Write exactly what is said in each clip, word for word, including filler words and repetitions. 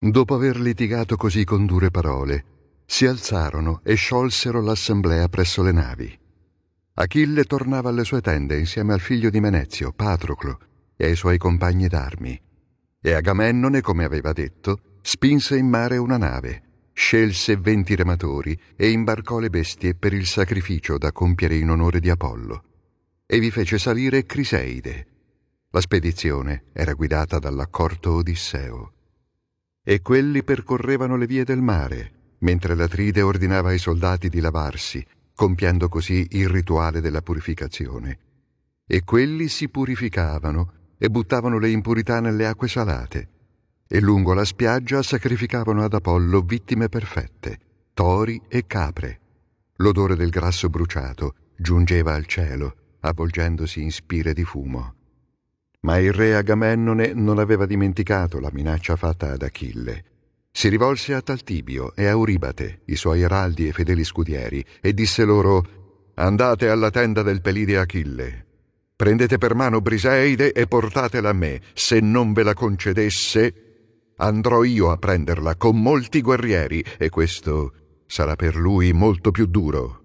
Dopo aver litigato così con dure parole, si alzarono e sciolsero l'assemblea presso le navi. Achille tornava alle sue tende insieme al figlio di Menezio, Patroclo, e ai suoi compagni d'armi. E Agamennone, come aveva detto, spinse in mare una nave, scelse venti rematori e imbarcò le bestie per il sacrificio da compiere in onore di Apollo. E vi fece salire Criseide. La spedizione era guidata dall'accorto Odisseo. E quelli percorrevano le vie del mare, mentre l'Atride ordinava ai soldati di lavarsi, compiendo così il rituale della purificazione. E quelli si purificavano e buttavano le impurità nelle acque salate, e lungo la spiaggia sacrificavano ad Apollo vittime perfette, tori e capre. L'odore del grasso bruciato giungeva al cielo, avvolgendosi in spire di fumo. Ma il re Agamennone non aveva dimenticato la minaccia fatta ad Achille. Si rivolse a Taltibio e a Euribate, i suoi araldi e fedeli scudieri, e disse loro: «Andate alla tenda del pelide Achille. Prendete per mano Briseide e portatela a me. Se non ve la concedesse, andrò io a prenderla con molti guerrieri, e questo sarà per lui molto più duro».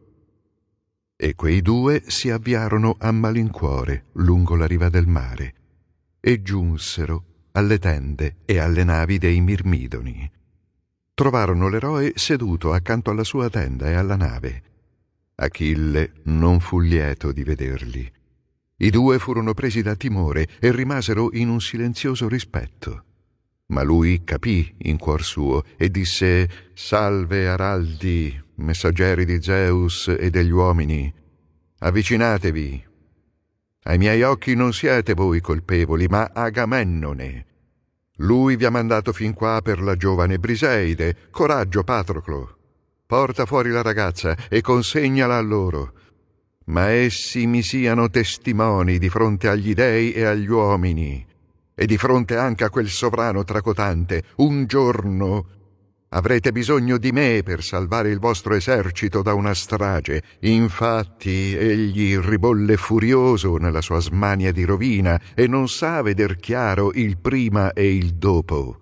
E quei due si avviarono a malincuore lungo la riva del mare e giunsero alle tende e alle navi dei Mirmidoni. Trovarono l'eroe seduto accanto alla sua tenda e alla nave. Achille non fu lieto di vederli. I due furono presi da timore e rimasero in un silenzioso rispetto. Ma lui capì in cuor suo e disse: «Salve, araldi, messaggeri di Zeus e degli uomini, avvicinatevi. Ai miei occhi non siete voi colpevoli, ma Agamennone. Lui vi ha mandato fin qua per la giovane Briseide. Coraggio, Patroclo. Porta fuori la ragazza e consegnala a loro. Ma essi mi siano testimoni di fronte agli dei e agli uomini, e di fronte anche a quel sovrano tracotante. Un giorno avrete bisogno di me per salvare il vostro esercito da una strage. Infatti egli ribolle furioso nella sua smania di rovina e non sa veder chiaro il prima e il dopo.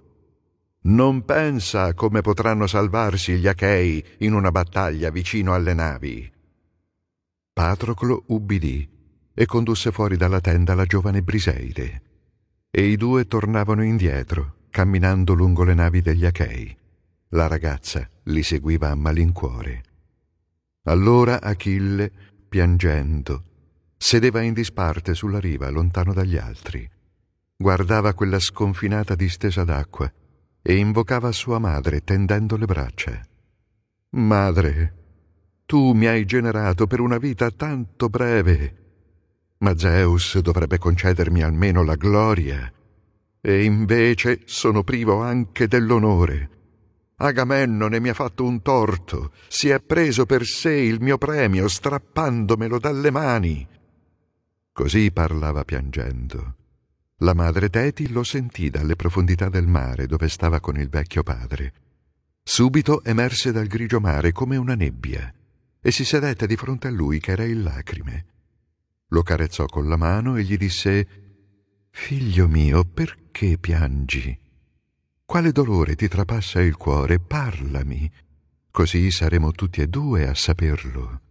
Non pensa come potranno salvarsi gli Achei in una battaglia vicino alle navi». Patroclo ubbidì e condusse fuori dalla tenda la giovane Briseide, e i due tornavano indietro, camminando lungo le navi degli Achei. La ragazza li seguiva a malincuore. Allora Achille, piangendo, sedeva in disparte sulla riva, lontano dagli altri. Guardava quella sconfinata distesa d'acqua e invocava sua madre tendendo le braccia. «Madre, tu mi hai generato per una vita tanto breve, ma Zeus dovrebbe concedermi almeno la gloria, e invece sono privo anche dell'onore. Agamennone mi ha fatto un torto, si è preso per sé il mio premio, strappandomelo dalle mani». Così parlava piangendo. La madre Teti lo sentì dalle profondità del mare dove stava con il vecchio padre. Subito emerse dal grigio mare come una nebbia e si sedette di fronte a lui che era in lacrime. Lo carezzò con la mano e gli disse: «Figlio mio, perché piangi? Quale dolore ti trapassa il cuore? Parlami, così saremo tutti e due a saperlo».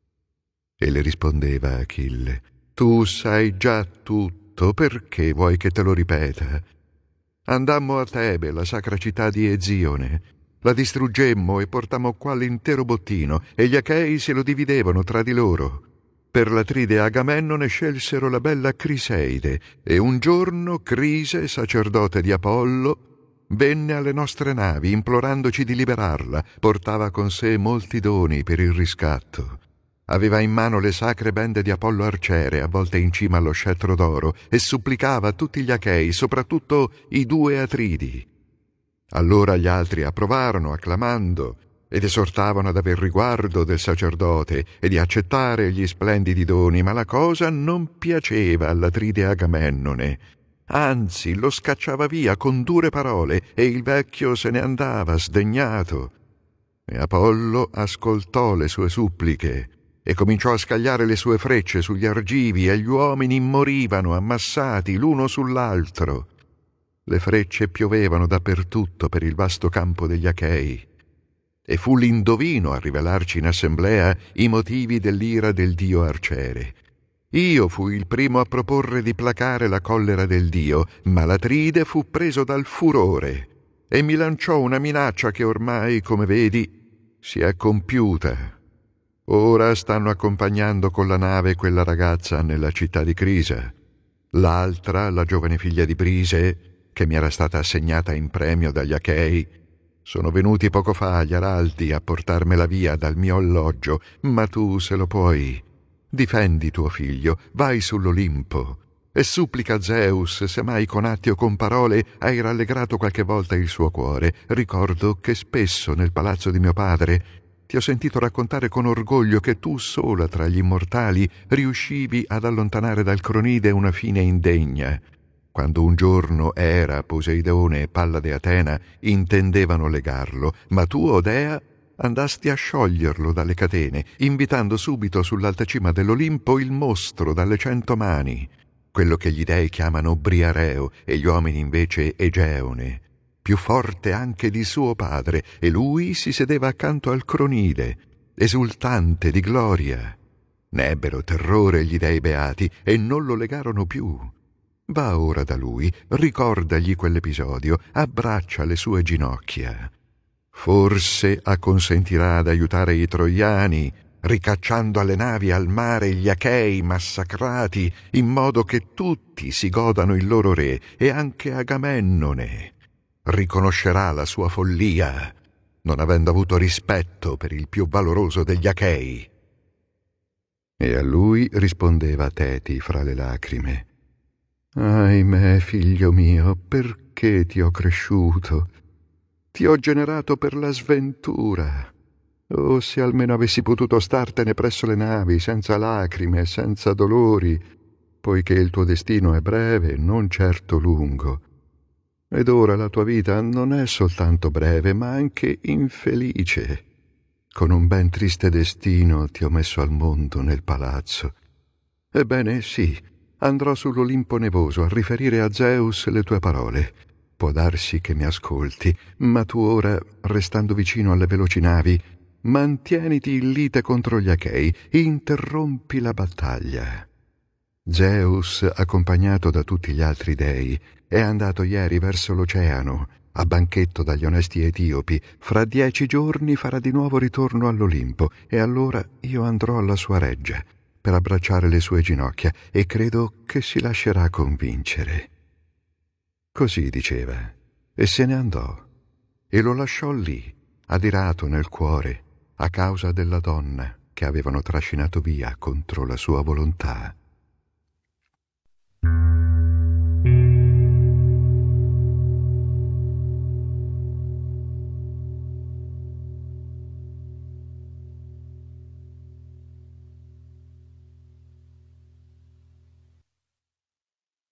E le rispondeva Achille: «Tu sai già tutto, perché vuoi che te lo ripeta? Andammo a Tebe, la sacra città di Ezione. La distruggemmo e portammo qua l'intero bottino, e gli Achei se lo dividevano tra di loro. Per l'Atride Agamennone scelsero la bella Criseide, e un giorno Crise, sacerdote di Apollo, venne alle nostre navi implorandoci di liberarla. Portava con sé molti doni per il riscatto. Aveva in mano le sacre bende di Apollo Arciere, avvolte in cima allo scettro d'oro, e supplicava a tutti gli Achei, soprattutto i due Atridi. Allora gli altri approvarono, acclamando, ed esortavano ad aver riguardo del sacerdote e di accettare gli splendidi doni, ma la cosa non piaceva all'Atride Agamennone. Anzi, lo scacciava via con dure parole, e il vecchio se ne andava sdegnato. E Apollo ascoltò le sue suppliche e cominciò a scagliare le sue frecce sugli argivi, e gli uomini morivano ammassati l'uno sull'altro. Le frecce piovevano dappertutto per il vasto campo degli Achei. E fu l'indovino a rivelarci in assemblea i motivi dell'ira del dio Arciere. Io fui il primo a proporre di placare la collera del dio, ma l'Atride fu preso dal furore e mi lanciò una minaccia che ormai, come vedi, si è compiuta. Ora stanno accompagnando con la nave quella ragazza nella città di Crisa. L'altra, la giovane figlia di Brise, che mi era stata assegnata in premio dagli Achei, sono venuti poco fa gli araldi a portarmela via dal mio alloggio, ma tu, se lo puoi, difendi tuo figlio, vai sull'Olimpo e supplica Zeus se mai con atti o con parole hai rallegrato qualche volta il suo cuore. Ricordo che spesso nel palazzo di mio padre ti ho sentito raccontare con orgoglio che tu sola tra gli immortali riuscivi ad allontanare dal Cronide una fine indegna, quando un giorno Era, Poseidone e Pallade Atena intendevano legarlo, ma tu, Odea, andasti a scioglierlo dalle catene, invitando subito sull'alta cima dell'Olimpo il mostro dalle cento mani, quello che gli dei chiamano Briareo e gli uomini invece Egeone, più forte anche di suo padre, e lui si sedeva accanto al Cronide, esultante di gloria. Ne ebbero terrore gli dei beati e non lo legarono più. Va ora da lui, ricordagli quell'episodio, abbraccia le sue ginocchia. Forse acconsentirà ad aiutare i troiani, ricacciando alle navi al mare gli Achei massacrati, in modo che tutti si godano il loro re, e anche Agamennone riconoscerà la sua follia, non avendo avuto rispetto per il più valoroso degli Achei. E a lui rispondeva Teti fra le lacrime: ahimè, figlio mio, perché ti ho cresciuto? Ti ho generato per la sventura. Oh, se almeno avessi potuto startene presso le navi, senza lacrime e senza dolori, poiché il tuo destino è breve, non certo lungo. Ed ora la tua vita non è soltanto breve, ma anche infelice. Con un ben triste destino ti ho messo al mondo nel palazzo. Ebbene, sì, andrò sull'Olimpo nevoso a riferire a Zeus le tue parole. Può darsi che mi ascolti, ma tu ora, restando vicino alle veloci navi, mantieniti in lite contro gli Achei, interrompi la battaglia. Zeus, accompagnato da tutti gli altri dei, è andato ieri verso l'oceano, a banchetto dagli onesti etiopi. Fra dieci giorni farà di nuovo ritorno all'Olimpo, e allora io andrò alla sua reggia per abbracciare le sue ginocchia, e credo che si lascerà convincere. Così diceva, e se ne andò, e lo lasciò lì, adirato nel cuore, a causa della donna che avevano trascinato via contro la sua volontà.